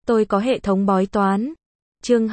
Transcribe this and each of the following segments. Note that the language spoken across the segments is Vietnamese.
Tôi có hệ thống bói toán. Chương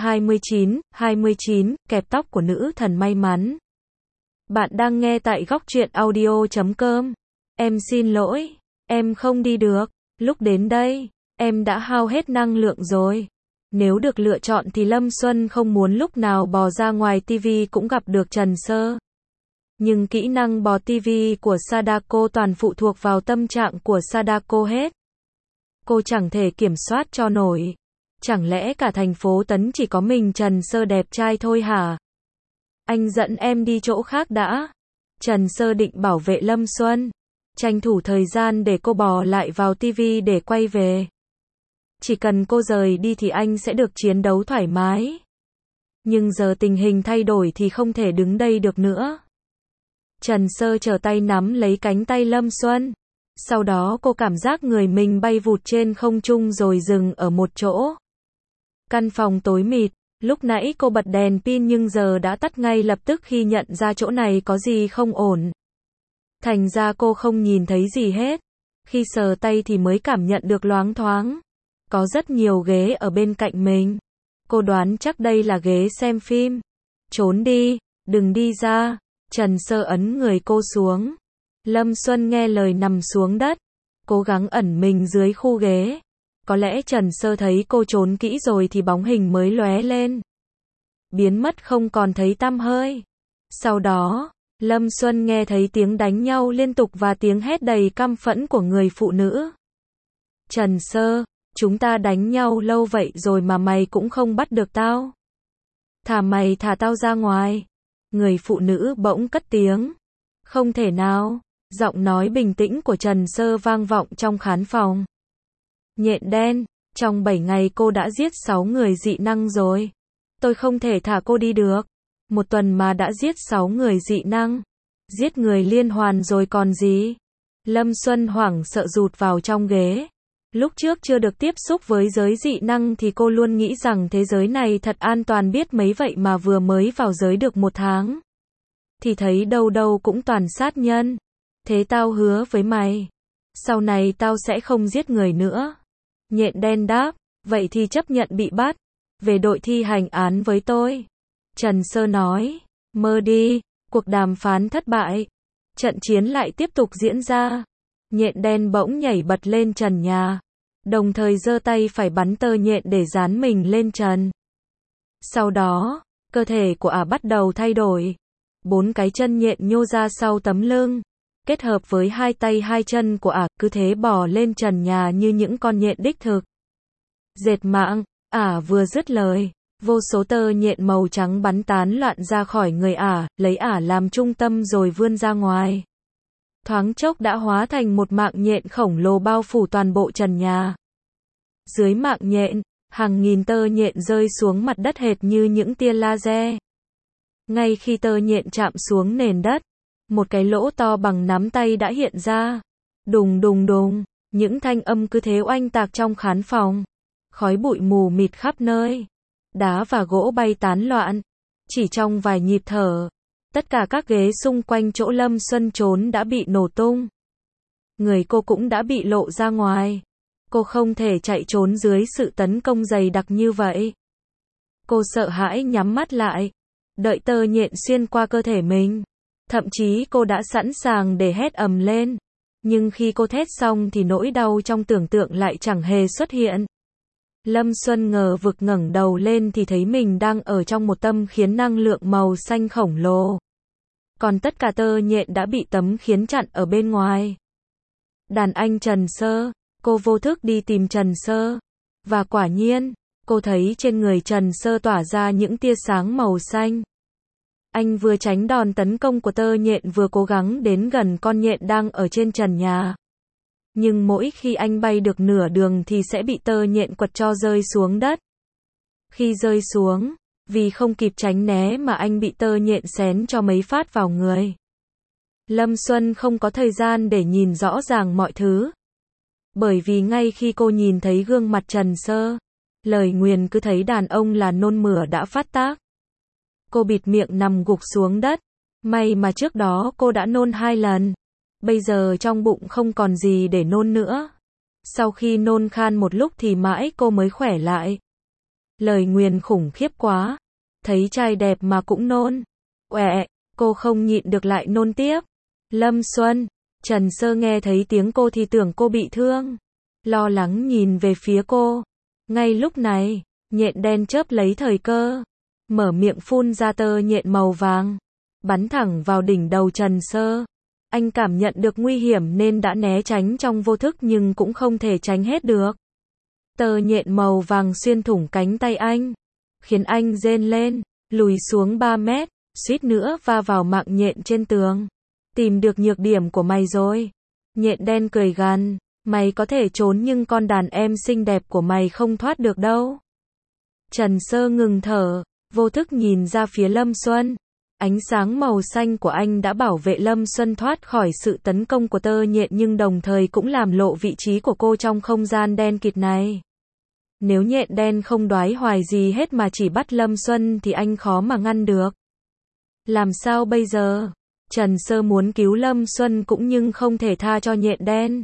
29, kẹp tóc của nữ thần may mắn. Bạn đang nghe tại góc truyện audio.com. Em xin lỗi, em không đi được. Lúc đến đây, em đã hao hết năng lượng rồi. Nếu được lựa chọn thì Lâm Xuân không muốn lúc nào bò ra ngoài TV cũng gặp được Trần Sơ. Nhưng kỹ năng bò TV của Sadako toàn phụ thuộc vào tâm trạng của Sadako hết. Cô chẳng thể kiểm soát cho nổi. Chẳng lẽ cả thành phố Tấn chỉ có mình Trần Sơ đẹp trai thôi hả? Anh dẫn em đi chỗ khác đã. Trần Sơ định bảo vệ Lâm Xuân, tranh thủ thời gian để cô bò lại vào TV để quay về. Chỉ cần cô rời đi thì anh sẽ được chiến đấu thoải mái. Nhưng giờ tình hình thay đổi thì không thể đứng đây được nữa. Trần Sơ trở tay nắm lấy cánh tay Lâm Xuân. Sau đó cô cảm giác người mình bay vụt trên không trung rồi dừng ở một chỗ. Căn phòng tối mịt, lúc nãy cô bật đèn pin nhưng giờ đã tắt ngay lập tức khi nhận ra chỗ này có gì không ổn. Thành ra cô không nhìn thấy gì hết. Khi sờ tay thì mới cảm nhận được loáng thoáng. Có rất nhiều ghế ở bên cạnh mình. Cô đoán chắc đây là ghế xem phim. Trốn đi, đừng đi ra. Trần Sơ ấn người cô xuống. Lâm Xuân nghe lời nằm xuống đất, cố gắng ẩn mình dưới khu ghế. Có lẽ Trần Sơ thấy cô trốn kỹ rồi thì bóng hình mới lóe lên. Biến mất không còn thấy tăm hơi. Sau đó, Lâm Xuân nghe thấy tiếng đánh nhau liên tục và tiếng hét đầy căm phẫn của người phụ nữ. Trần Sơ, chúng ta đánh nhau lâu vậy rồi mà mày cũng không bắt được tao. Mày thả tao ra ngoài. Người phụ nữ bỗng cất tiếng. Không thể nào. Giọng nói bình tĩnh của Trần Sơ vang vọng trong khán phòng. Nhện đen, trong 7 ngày cô đã giết 6 người dị năng rồi. Tôi không thể thả cô đi được. Một tuần mà đã giết 6 người dị năng. Giết người liên hoàn rồi còn gì. Lâm Xuân hoảng sợ rụt vào trong ghế. Lúc trước chưa được tiếp xúc với giới dị năng thì cô luôn nghĩ rằng thế giới này thật an toàn biết mấy vậy mà vừa mới vào giới được 1 tháng. Thì thấy đâu đâu cũng toàn sát nhân. Thế tao hứa với mày. Sau này tao sẽ không giết người nữa. Nhện đen đáp. Vậy thì chấp nhận bị bắt. Về đội thi hành án với tôi. Trần Sơ nói. Mơ đi. Cuộc đàm phán thất bại. Trận chiến lại tiếp tục diễn ra. Nhện đen bỗng nhảy bật lên trần nhà. Đồng thời giơ tay phải bắn tơ nhện để dán mình lên trần. Sau đó, cơ thể của bắt đầu thay đổi. 4 cái chân nhện nhô ra sau tấm lưng. Kết hợp với 2 tay 2 chân của cứ thế bò lên trần nhà như những con nhện đích thực. Dệt mạng, vừa dứt lời, vô số tơ nhện màu trắng bắn tán loạn ra khỏi người lấy làm trung tâm rồi vươn ra ngoài. Thoáng chốc đã hóa thành một mạng nhện khổng lồ bao phủ toàn bộ trần nhà. Dưới mạng nhện, hàng nghìn tơ nhện rơi xuống mặt đất hệt như những tia laser. Ngay khi tơ nhện chạm xuống nền đất, một cái lỗ to bằng nắm tay đã hiện ra. Đùng đùng đùng, những thanh âm cứ thế oanh tạc trong khán phòng. Khói bụi mù mịt khắp nơi. Đá và gỗ bay tán loạn. Chỉ trong vài nhịp thở, tất cả các ghế xung quanh chỗ Lâm Xuân trốn đã bị nổ tung. Người cô cũng đã bị lộ ra ngoài. Cô không thể chạy trốn dưới sự tấn công dày đặc như vậy. Cô sợ hãi nhắm mắt lại. Đợi tơ nhện xuyên qua cơ thể mình. Thậm chí cô đã sẵn sàng để hét ầm lên. Nhưng khi cô thét xong thì nỗi đau trong tưởng tượng lại chẳng hề xuất hiện. Lâm Xuân ngờ vực ngẩng đầu lên thì thấy mình đang ở trong một tấm khiến năng lượng màu xanh khổng lồ. Còn tất cả tơ nhện đã bị tấm khiến chặn ở bên ngoài. Đàn anh Trần Sơ, cô vô thức đi tìm Trần Sơ. Và quả nhiên, cô thấy trên người Trần Sơ tỏa ra những tia sáng màu xanh. Anh vừa tránh đòn tấn công của tơ nhện vừa cố gắng đến gần con nhện đang ở trên trần nhà. Nhưng mỗi khi anh bay được nửa đường thì sẽ bị tơ nhện quật cho rơi xuống đất. Khi rơi xuống, vì không kịp tránh né mà anh bị tơ nhện xén cho mấy phát vào người. Lâm Xuân không có thời gian để nhìn rõ ràng mọi thứ. Bởi vì ngay khi cô nhìn thấy gương mặt Trần Sơ, lời nguyền cứ thấy đàn ông là nôn mửa đã phát tác. Cô bịt miệng nằm gục xuống đất. May mà trước đó cô đã nôn 2 lần. Bây giờ trong bụng không còn gì để nôn nữa. Sau khi nôn khan một lúc thì mãi cô mới khỏe lại. Lời nguyền khủng khiếp quá. Thấy trai đẹp mà cũng nôn. Uẹ, cô không nhịn được lại nôn tiếp. Lâm Xuân, Trần Sơ nghe thấy tiếng cô thì tưởng cô bị thương. Lo lắng nhìn về phía cô. Ngay lúc này, nhện đen chớp lấy thời cơ. Mở miệng phun ra tơ nhện màu vàng. Bắn thẳng vào đỉnh đầu Trần Sơ. Anh cảm nhận được nguy hiểm nên đã né tránh trong vô thức nhưng cũng không thể tránh hết được. Tơ nhện màu vàng xuyên thủng cánh tay anh. Khiến anh rên lên, lùi xuống 3 mét, suýt nữa va vào mạng nhện trên tường. Tìm được nhược điểm của mày rồi. Nhện đen cười gằn, mày có thể trốn nhưng con đàn em xinh đẹp của mày không thoát được đâu. Trần Sơ ngừng thở, vô thức nhìn ra phía Lâm Xuân. Ánh sáng màu xanh của anh đã bảo vệ Lâm Xuân thoát khỏi sự tấn công của tơ nhện nhưng đồng thời cũng làm lộ vị trí của cô trong không gian đen kịt này. Nếu nhện đen không đoái hoài gì hết mà chỉ bắt Lâm Xuân thì anh khó mà ngăn được. Làm sao bây giờ? Trần Sơ muốn cứu Lâm Xuân cũng nhưng không thể tha cho nhện đen.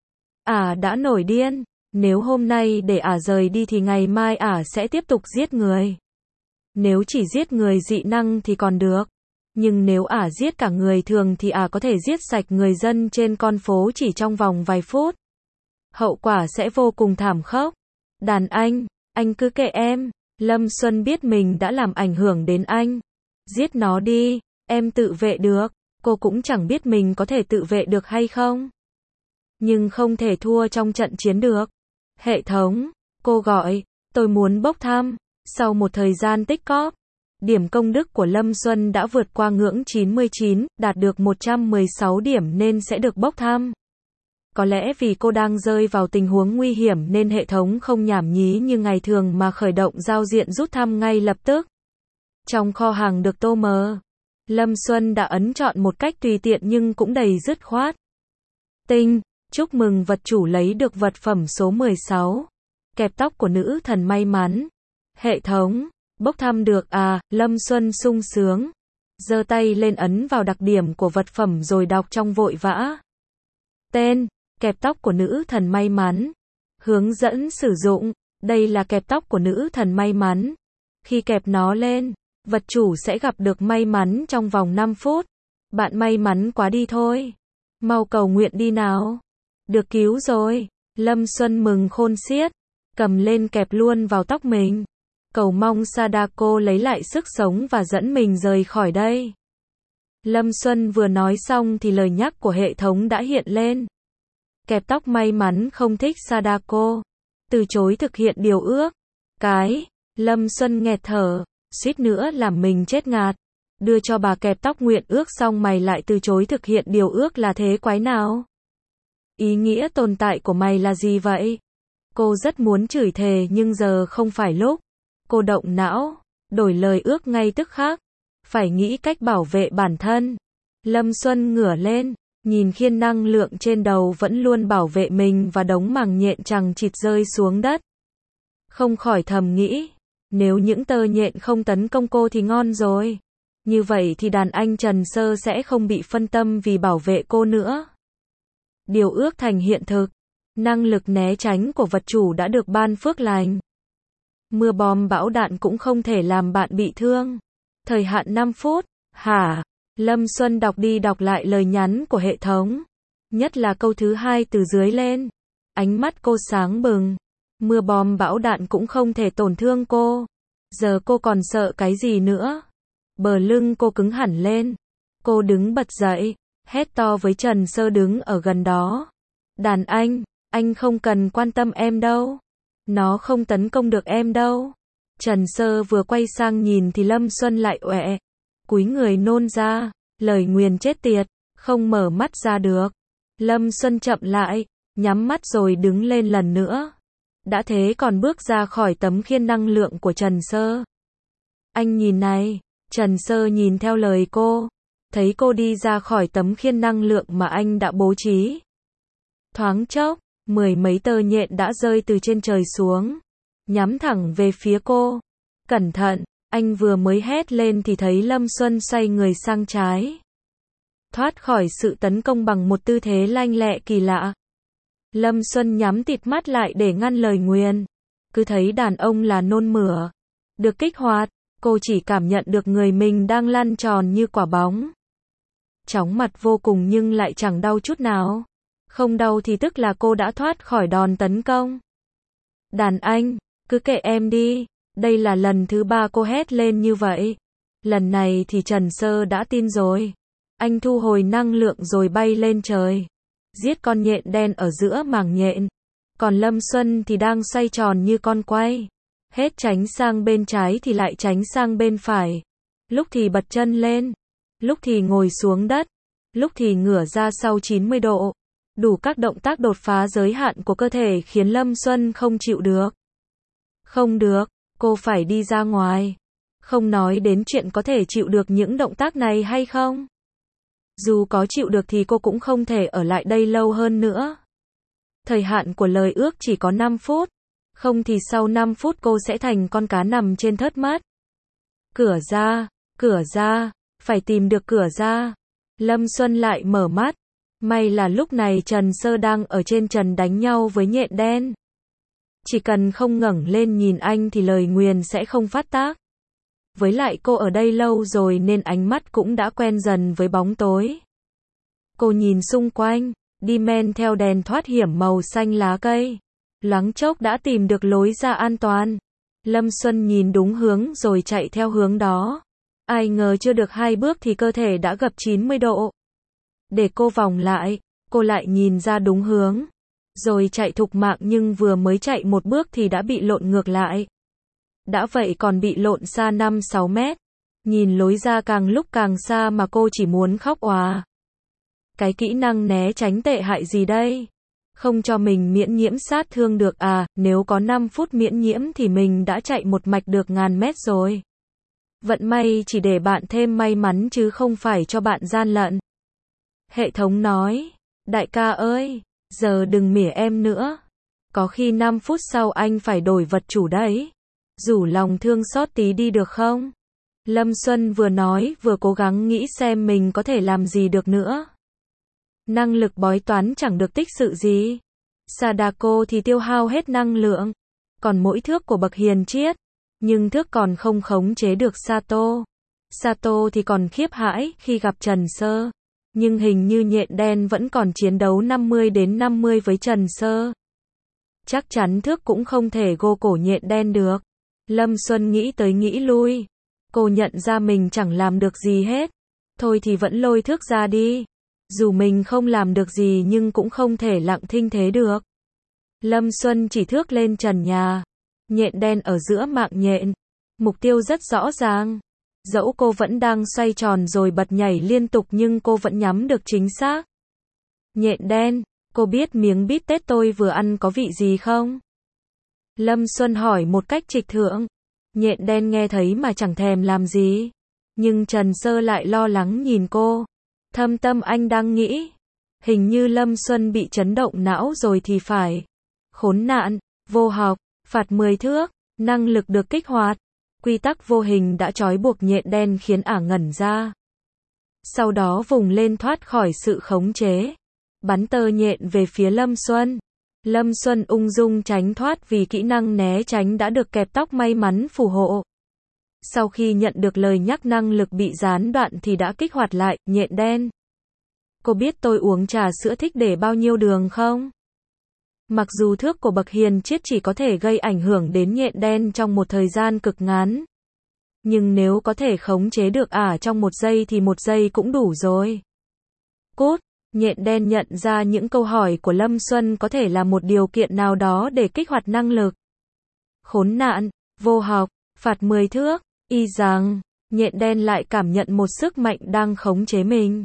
Đã nổi điên. Nếu hôm nay để rời đi thì ngày mai sẽ tiếp tục giết người. Nếu chỉ giết người dị năng thì còn được. Nhưng nếu giết cả người thường thì có thể giết sạch người dân trên con phố chỉ trong vòng vài phút. Hậu quả sẽ vô cùng thảm khốc. Đàn anh cứ kệ em. Lâm Xuân biết mình đã làm ảnh hưởng đến anh. Giết nó đi, em tự vệ được. Cô cũng chẳng biết mình có thể tự vệ được hay không. Nhưng không thể thua trong trận chiến được. Hệ thống, cô gọi, tôi muốn bốc thăm. Sau một thời gian tích cóp, điểm công đức của Lâm Xuân đã vượt qua ngưỡng 99, đạt được 116 điểm nên sẽ được bốc thăm. Có lẽ vì cô đang rơi vào tình huống nguy hiểm nên hệ thống không nhảm nhí như ngày thường mà khởi động giao diện rút thăm ngay lập tức. Trong kho hàng được tô mờ, Lâm Xuân đã ấn chọn một cách tùy tiện nhưng cũng đầy dứt khoát. Tinh, chúc mừng vật chủ lấy được vật phẩm số 16. Kẹp tóc của nữ thần may mắn. Hệ thống, bốc thăm được Lâm Xuân sung sướng. Giơ tay lên ấn vào đặc điểm của vật phẩm rồi đọc trong vội vã. Tên, kẹp tóc của nữ thần may mắn. Hướng dẫn sử dụng, đây là kẹp tóc của nữ thần may mắn. Khi kẹp nó lên, vật chủ sẽ gặp được may mắn trong vòng 5 phút. Bạn may mắn quá đi thôi. Mau cầu nguyện đi nào. Được cứu rồi. Lâm Xuân mừng khôn xiết. Cầm lên kẹp luôn vào tóc mình. Cầu mong Sadako lấy lại sức sống và dẫn mình rời khỏi đây. Lâm Xuân vừa nói xong thì lời nhắc của hệ thống đã hiện lên. Kẹp tóc may mắn không thích Sadako. Từ chối thực hiện điều ước. Lâm Xuân nghẹt thở, suýt nữa làm mình chết ngạt. Đưa cho bà kẹp tóc nguyện ước xong mày lại từ chối thực hiện điều ước là thế quái nào? Ý nghĩa tồn tại của mày là gì vậy? Cô rất muốn chửi thề nhưng giờ không phải lúc. Cô động não, đổi lời ước ngay tức khắc. Phải nghĩ cách bảo vệ bản thân. Lâm Xuân ngửa lên, nhìn khiên năng lượng trên đầu vẫn luôn bảo vệ mình và đống màng nhện chằng chịt rơi xuống đất. Không khỏi thầm nghĩ, nếu những tơ nhện không tấn công cô thì ngon rồi. Như vậy thì đàn anh Trần Sơ sẽ không bị phân tâm vì bảo vệ cô nữa. Điều ước thành hiện thực. Năng lực né tránh của vật chủ đã được ban phước lành. Mưa bom bão đạn cũng không thể làm bạn bị thương. Thời hạn 5 phút. Hả? Lâm Xuân đọc đi đọc lại lời nhắn của hệ thống. Nhất là câu thứ 2 từ dưới lên. Ánh mắt cô sáng bừng. Mưa bom bão đạn cũng không thể tổn thương cô. Giờ cô còn sợ cái gì nữa? Bờ lưng cô cứng hẳn lên. Cô đứng bật dậy, hét to với Trần Sơ đứng ở gần đó. Đàn anh không cần quan tâm em đâu. Nó không tấn công được em đâu. Trần Sơ vừa quay sang nhìn thì Lâm Xuân lại uệ. Cúi người nôn ra, lời nguyền chết tiệt, không mở mắt ra được. Lâm Xuân chậm lại, nhắm mắt rồi đứng lên lần nữa. Đã thế còn bước ra khỏi tấm khiên năng lượng của Trần Sơ. Anh nhìn này, Trần Sơ nhìn theo lời cô. Thấy cô đi ra khỏi tấm khiên năng lượng mà anh đã bố trí. Thoáng chốc, 10 mấy tơ nhện đã rơi từ trên trời xuống. Nhắm thẳng về phía cô. Cẩn thận, anh vừa mới hét lên thì thấy Lâm Xuân xoay người sang trái. Thoát khỏi sự tấn công bằng một tư thế lanh lẹ kỳ lạ. Lâm Xuân nhắm tịt mắt lại để ngăn lời nguyền. Cứ thấy đàn ông là nôn mửa. Được kích hoạt, cô chỉ cảm nhận được người mình đang lăn tròn như quả bóng. Chóng mặt vô cùng nhưng lại chẳng đau chút nào. Không đau thì tức là cô đã thoát khỏi đòn tấn công. Đàn anh, cứ kệ em đi. Đây là lần thứ 3 cô hét lên như vậy. Lần này thì Trần Sơ đã tin rồi. Anh thu hồi năng lượng rồi bay lên trời. Giết con nhện đen ở giữa mảng nhện. Còn Lâm Xuân thì đang xoay tròn như con quay. Hết tránh sang bên trái thì lại tránh sang bên phải. Lúc thì bật chân lên. Lúc thì ngồi xuống đất. Lúc thì ngửa ra sau 90 độ. Đủ các động tác đột phá giới hạn của cơ thể khiến Lâm Xuân không chịu được. Không được, cô phải đi ra ngoài. Không nói đến chuyện có thể chịu được những động tác này hay không. Dù có chịu được thì cô cũng không thể ở lại đây lâu hơn nữa. Thời hạn của lời ước chỉ có 5 phút. Không thì sau 5 phút cô sẽ thành con cá nằm trên thớt mất. Cửa ra, phải tìm được cửa ra. Lâm Xuân lại mở mắt. May là lúc này Trần Sơ đang ở trên trần đánh nhau với nhện đen. Chỉ cần không ngẩng lên nhìn anh thì lời nguyền sẽ không phát tác. Với lại cô ở đây lâu rồi nên ánh mắt cũng đã quen dần với bóng tối. Cô nhìn xung quanh, đi men theo đèn thoát hiểm màu xanh lá cây. Loáng chốc đã tìm được lối ra an toàn. Lâm Xuân nhìn đúng hướng rồi chạy theo hướng đó. Ai ngờ chưa được 2 bước thì cơ thể đã gập 90 độ. Để cô vòng lại, cô lại nhìn ra đúng hướng. Rồi chạy thục mạng nhưng vừa mới chạy 1 bước thì đã bị lộn ngược lại. Đã vậy còn bị lộn xa 5-6 mét. Nhìn lối ra càng lúc càng xa mà cô chỉ muốn khóc òa. Cái kỹ năng né tránh tệ hại gì đây? Không cho mình miễn nhiễm sát thương được à, nếu có 5 phút miễn nhiễm thì mình đã chạy một mạch được ngàn mét rồi. Vận may chỉ để bạn thêm may mắn chứ không phải cho bạn gian lận. Hệ thống nói, đại ca ơi, giờ đừng mỉa em nữa. Có khi 5 phút sau anh phải đổi vật chủ đấy. Rủ lòng thương xót tí đi được không? Lâm Xuân vừa nói vừa cố gắng nghĩ xem mình có thể làm gì được nữa. Năng lực bói toán chẳng được tích sự gì. Sadako thì tiêu hao hết năng lượng. Còn mỗi thước của bậc hiền triết. Nhưng thước còn không khống chế được Sato. Sato thì còn khiếp hãi khi gặp Trần Sơ. Nhưng hình như nhện đen vẫn còn chiến đấu 50-50 với Trần Sơ. Chắc chắn thước cũng không thể gô cổ nhện đen được. Lâm Xuân nghĩ tới nghĩ lui. Cô nhận ra mình chẳng làm được gì hết. Thôi thì vẫn lôi thước ra đi. Dù mình không làm được gì nhưng cũng không thể lặng thinh thế được. Lâm Xuân chỉ thước lên trần nhà. Nhện đen ở giữa mạng nhện. Mục tiêu rất rõ ràng. Dẫu cô vẫn đang xoay tròn rồi bật nhảy liên tục nhưng cô vẫn nhắm được chính xác. Nhện đen, cô biết miếng bít tết tôi vừa ăn có vị gì không? Lâm Xuân hỏi một cách trịch thượng. Nhện đen nghe thấy mà chẳng thèm làm gì. Nhưng Trần Sơ lại lo lắng nhìn cô. Thâm tâm anh đang nghĩ. Hình như Lâm Xuân bị chấn động não rồi thì phải. Khốn nạn, vô học, phạt 10 thước, năng lực được kích hoạt. Quy tắc vô hình đã trói buộc nhện đen khiến ả ngẩn ra. Sau đó vùng lên thoát khỏi sự khống chế. Bắn tơ nhện về phía Lâm Xuân. Lâm Xuân ung dung tránh thoát vì kỹ năng né tránh đã được kẹp tóc may mắn phù hộ. Sau khi nhận được lời nhắc năng lực bị gián đoạn thì đã kích hoạt lại, nhện đen. Cô biết tôi uống trà sữa thích để bao nhiêu đường không? Mặc dù thước của bậc hiền triết chỉ có thể gây ảnh hưởng đến nhện đen trong một thời gian cực ngắn. Nhưng nếu có thể khống chế được ả trong 1 giây thì 1 giây cũng đủ rồi. Cút, nhện đen nhận ra những câu hỏi của Lâm Xuân có thể là một điều kiện nào đó để kích hoạt năng lực. Khốn nạn, vô học, phạt 10 thước, y rằng, nhện đen lại cảm nhận một sức mạnh đang khống chế mình.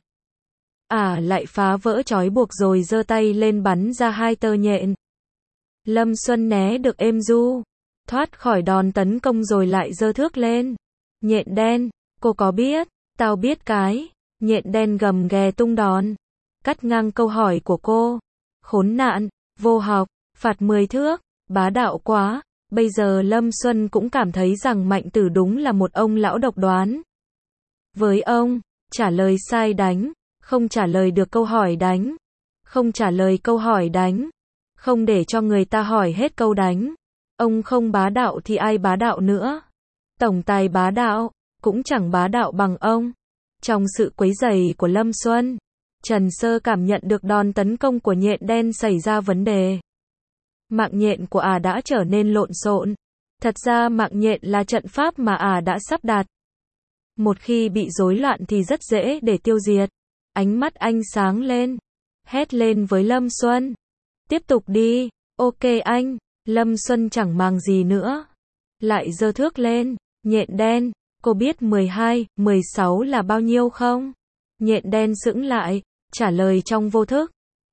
Ả lại phá vỡ trói buộc rồi giơ tay lên bắn ra 2 tơ nhện. Lâm Xuân né được êm du, thoát khỏi đòn tấn công rồi lại giơ thước lên. Nhện đen, cô có biết, tao biết cái. Nhện đen gầm ghè tung đòn, cắt ngang câu hỏi của cô. Khốn nạn, vô học, phạt 10 thước, bá đạo quá. Bây giờ Lâm Xuân cũng cảm thấy rằng Mạnh Tử đúng là một ông lão độc đoán. Với ông, trả lời sai đánh, không trả lời được câu hỏi đánh, không trả lời câu hỏi đánh, Không để cho người ta hỏi hết câu đánh. Ông không bá đạo thì ai bá đạo nữa? Tổng tài bá đạo, cũng chẳng bá đạo bằng ông. Trong sự quấy rầy của Lâm Xuân, Trần Sơ cảm nhận được đòn tấn công của nhện đen xảy ra vấn đề. Mạng nhện của đã trở nên lộn xộn. Thật ra mạng nhện là trận pháp mà đã sắp đặt. Một khi bị rối loạn thì rất dễ để tiêu diệt. Ánh mắt anh sáng lên, hét lên với Lâm Xuân. Tiếp tục đi, ok anh. Lâm Xuân chẳng màng gì nữa. Lại giơ thước lên, nhện đen, cô biết 12, 16 là bao nhiêu không? Nhện đen sững lại, trả lời trong vô thức.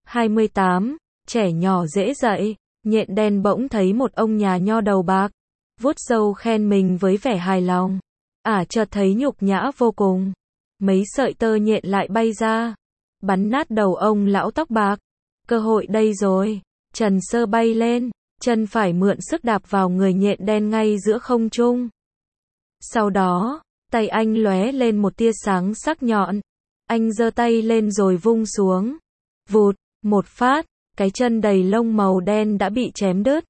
28, trẻ nhỏ dễ dạy. Nhện đen bỗng thấy một ông nhà nho đầu bạc, vuốt râu khen mình với vẻ hài lòng. Chợt thấy nhục nhã vô cùng. Mấy sợi tơ nhện lại bay ra, bắn nát đầu ông lão tóc bạc. Cơ hội đây rồi. Trần Sơ bay lên, chân phải mượn sức đạp vào người nhện đen ngay giữa không trung. Sau đó, tay anh lóe lên một tia sáng sắc nhọn. Anh giơ tay lên rồi vung xuống. Vụt, một phát, cái chân đầy lông màu đen đã bị chém đứt.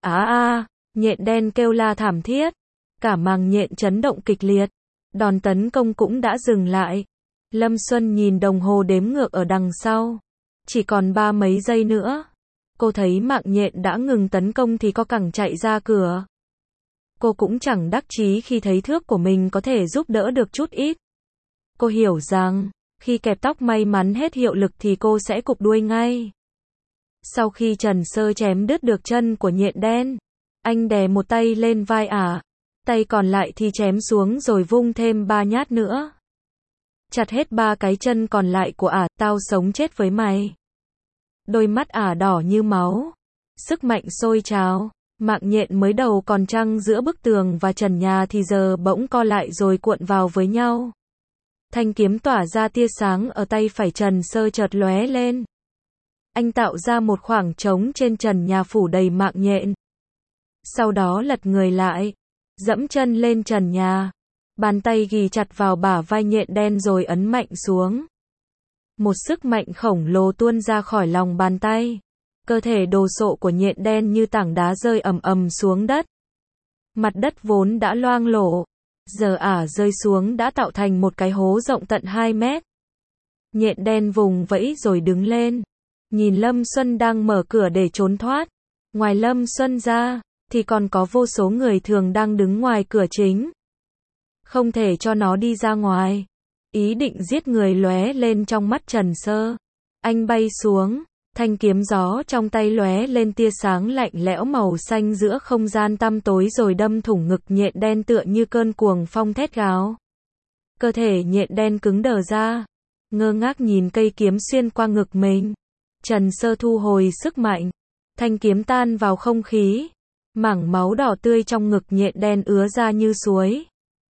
Nhện đen kêu la thảm thiết. Cả màng nhện chấn động kịch liệt. Đòn tấn công cũng đã dừng lại. Lâm Xuân nhìn đồng hồ đếm ngược ở đằng sau. Chỉ còn 3 mấy giây nữa. Cô thấy mạng nhện đã ngừng tấn công thì co cẳng chạy ra cửa. Cô cũng chẳng đắc chí khi thấy thước của mình có thể giúp đỡ được chút ít. Cô hiểu rằng, khi kẹp tóc may mắn hết hiệu lực thì cô sẽ cụp đuôi ngay. Sau khi Trần Sơ chém đứt được chân của nhện đen, anh đè một tay lên vai tay còn lại thì chém xuống rồi vung thêm 3 nhát nữa. Chặt hết 3 cái chân còn lại của tao sống chết với mày. Đôi mắt đỏ như máu. Sức mạnh sôi trào. Mạng nhện mới đầu còn trăng giữa bức tường và trần nhà thì giờ bỗng co lại rồi cuộn vào với nhau. Thanh kiếm tỏa ra tia sáng ở tay phải Trần Sơ chợt lóe lên. Anh tạo ra một khoảng trống trên trần nhà phủ đầy mạng nhện. Sau đó lật người lại, dẫm chân lên trần nhà. Bàn tay ghì chặt vào bả vai nhện đen rồi ấn mạnh xuống. Một sức mạnh khổng lồ tuôn ra khỏi lòng bàn tay. Cơ thể đồ sộ của nhện đen như tảng đá rơi ầm ầm xuống đất. Mặt đất vốn đã loang lổ, giờ rơi xuống đã tạo thành một cái hố rộng tận 2 mét. Nhện đen vùng vẫy rồi đứng lên. Nhìn Lâm Xuân đang mở cửa để trốn thoát. Ngoài Lâm Xuân ra, thì còn có vô số người thường đang đứng ngoài cửa chính. Không thể cho nó đi ra ngoài. Ý định giết người lóe lên trong mắt Trần Sơ. Anh bay xuống, thanh kiếm gió trong tay lóe lên tia sáng lạnh lẽo màu xanh giữa không gian tăm tối rồi đâm thủng ngực nhện đen tựa như cơn cuồng phong thét gào. Cơ thể nhện đen cứng đờ ra, ngơ ngác nhìn cây kiếm xuyên qua ngực mình. Trần Sơ thu hồi sức mạnh, thanh kiếm tan vào không khí. Mảng máu đỏ tươi trong ngực nhện đen ứa ra như suối.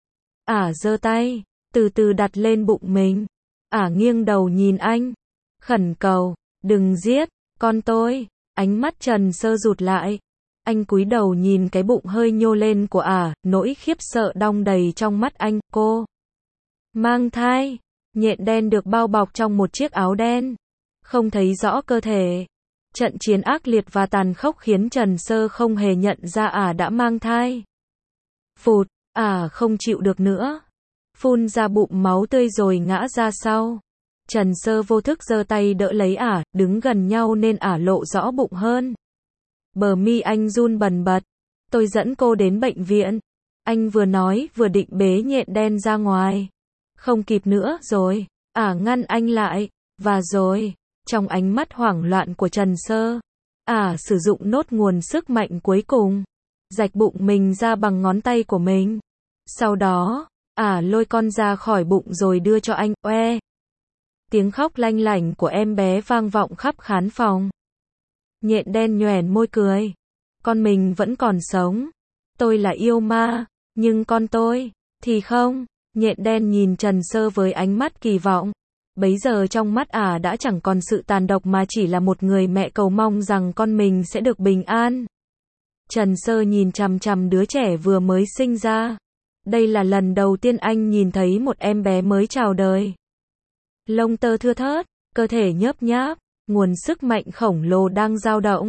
Giơ tay, từ từ đặt lên bụng mình. Nghiêng đầu nhìn anh, khẩn cầu, đừng giết, con tôi. Ánh mắt Trần Sơ rụt lại. Anh cúi đầu nhìn cái bụng hơi nhô lên của nỗi khiếp sợ đong đầy trong mắt anh. Cô mang thai. Nhện đen được bao bọc trong một chiếc áo đen, không thấy rõ cơ thể. Trận chiến ác liệt và tàn khốc khiến Trần Sơ không hề nhận ra đã mang thai. Phụt, không chịu được nữa. Phun ra bụng máu tươi rồi ngã ra sau. Trần Sơ vô thức giơ tay đỡ lấy đứng gần nhau nên lộ rõ bụng hơn. Bờ mi anh run bần bật. Tôi dẫn cô đến bệnh viện. Anh vừa nói vừa định bế nhện đen ra ngoài. Không kịp nữa rồi. Ngăn anh lại. Và rồi, trong ánh mắt hoảng loạn của Trần Sơ, sử dụng nốt nguồn sức mạnh cuối cùng, rạch bụng mình ra bằng ngón tay của mình. Sau đó, lôi con ra khỏi bụng rồi đưa cho anh. Oe. Tiếng khóc lanh lảnh của em bé vang vọng khắp khán phòng. Nhện đen nhoẻn môi cười. Con mình vẫn còn sống. Tôi là yêu ma, nhưng con tôi thì không. Nhện đen nhìn Trần Sơ với ánh mắt kỳ vọng. Bấy giờ trong mắt đã chẳng còn sự tàn độc mà chỉ là một người mẹ cầu mong rằng con mình sẽ được bình an. Trần Sơ nhìn chằm chằm đứa trẻ vừa mới sinh ra. Đây là lần đầu tiên anh nhìn thấy một em bé mới chào đời. Lông tơ thưa thớt, cơ thể nhớp nháp, nguồn sức mạnh khổng lồ đang dao động.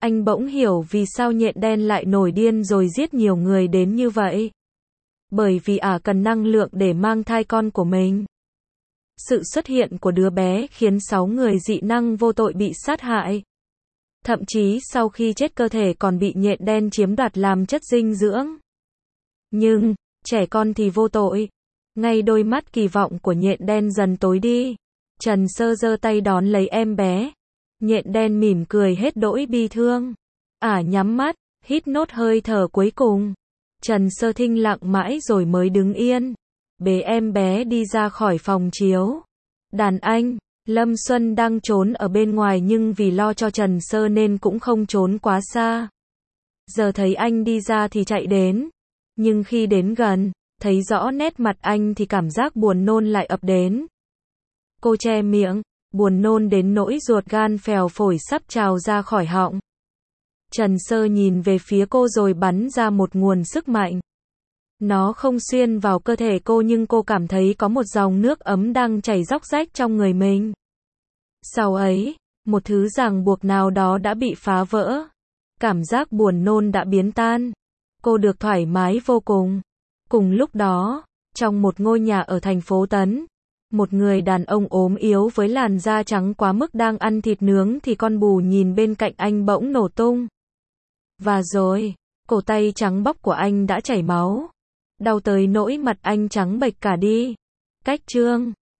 Anh bỗng hiểu vì sao nhện đen lại nổi điên rồi giết nhiều người đến như vậy. Bởi vì ả cần năng lượng để mang thai con của mình. Sự xuất hiện của đứa bé khiến 6 người dị năng vô tội bị sát hại. Thậm chí sau khi chết cơ thể còn bị nhện đen chiếm đoạt làm chất dinh dưỡng. Nhưng, trẻ con thì vô tội. Ngay đôi mắt kỳ vọng của nhện đen dần tối đi. Trần Sơ giơ tay đón lấy em bé. Nhện đen mỉm cười hết đỗi bi thương. Ả nhắm mắt, hít nốt hơi thở cuối cùng. Trần Sơ thinh lặng mãi rồi mới đứng yên. Bế em bé đi ra khỏi phòng chiếu. Đàn anh, Lâm Xuân đang trốn ở bên ngoài nhưng vì lo cho Trần Sơ nên cũng không trốn quá xa. Giờ thấy anh đi ra thì chạy đến. Nhưng khi đến gần, thấy rõ nét mặt anh thì cảm giác buồn nôn lại ập đến. Cô che miệng, buồn nôn đến nỗi ruột gan phèo phổi sắp trào ra khỏi họng. Trần Sơ nhìn về phía cô rồi bắn ra một nguồn sức mạnh. Nó không xuyên vào cơ thể cô nhưng cô cảm thấy có một dòng nước ấm đang chảy róc rách trong người mình. Sau ấy, một thứ ràng buộc nào đó đã bị phá vỡ. Cảm giác buồn nôn đã biến tan. Cô được thoải mái vô cùng. Cùng lúc đó, trong một ngôi nhà ở thành phố Tấn, một người đàn ông ốm yếu với làn da trắng quá mức đang ăn thịt nướng thì con bù nhìn bên cạnh anh bỗng nổ tung. Và rồi, cổ tay trắng bóc của anh đã chảy máu. Đau tới nỗi mặt anh trắng bệch cả đi. Cách chương